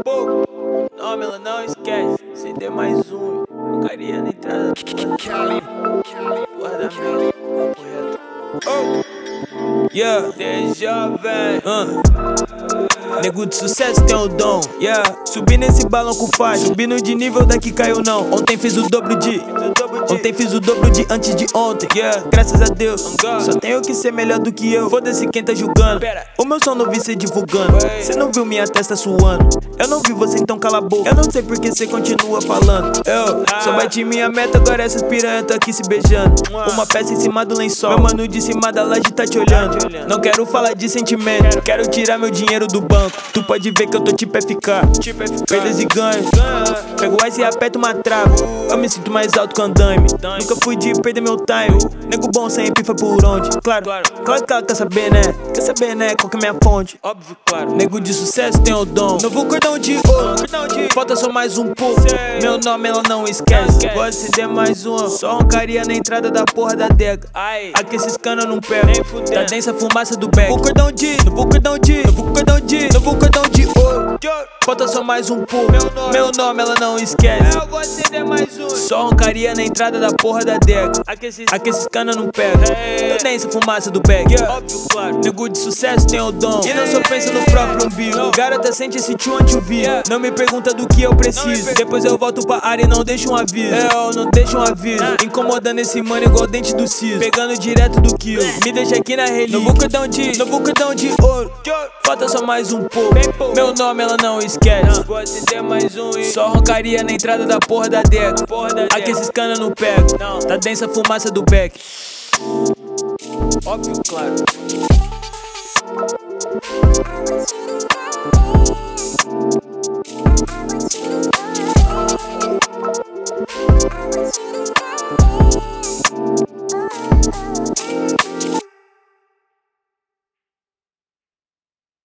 pouco. Não, ela não esquece. Se der mais um, carinha na entrada da porra da merda. Papo reto. Oh, yeah, desde jovem. Nego de sucesso tem o dom, yeah. Subi nesse balão com faixa, subindo de nível daqui caiu não. Ontem fiz o dobro de antes de ontem, yeah. Graças a Deus, só tenho que ser melhor do que eu. Foda-se quem tá julgando, o meu som não vi cê divulgando. Cê não viu minha testa suando, eu não vi você então cala a boca. Eu não sei porque cê continua falando. Eu só bati minha meta, agora essas piranha tá aqui se beijando. Uma peça em cima do lençol, meu mano de cima da laje tá te olhando. Não quero falar de sentimento, quero tirar meu dinheiro do banco. Tu pode ver que eu tô tipo FK, perdas e ganhos. Pego o ice e aperto uma trava. Eu me sinto mais alto que o andaime. Nunca fui de perder meu time. Nego bom sempre foi por onde. Claro que ela quer saber, né? Quer saber, né? Qual que é minha fonte? Óbvio, claro. Nego de sucesso tem o dom. Novo cordão de ouro, falta só mais um pouco. Meu nome ela não esquece. Pode se der mais uma. Só um carinha na entrada da porra da adega. Aqui esses cana não pegam. Tá densa a fumaça do back. Novo cordão de ouro, falta só mais um pouco. Meu nome ela não esquece. Eu vou acender mais um. Só um carinha na entrada da porra da adega. Aqui esses cana não pegam. Tá densa a fumaça do back. Óbvio, claro. Nego de sucesso tem o dom e não só pensa no próprio umbigo. Garota sente esse tio onde eu vi. Não me pergunta do que eu preciso. Depois eu volto pra área e não deixo um aviso. Eu não deixo um aviso. Incomodando esse mano igual dente do siso. Pegando direto do kill. Me deixa aqui na relíquia. Novo cordão de ouro, falta só mais um pouco. Meu nome ela não esquece. Vou acender mais um. Só roncaria na entrada da porra da adega. Aqui esses cana não pegam. Tá densa a fumaça do back. Óbvio, claro.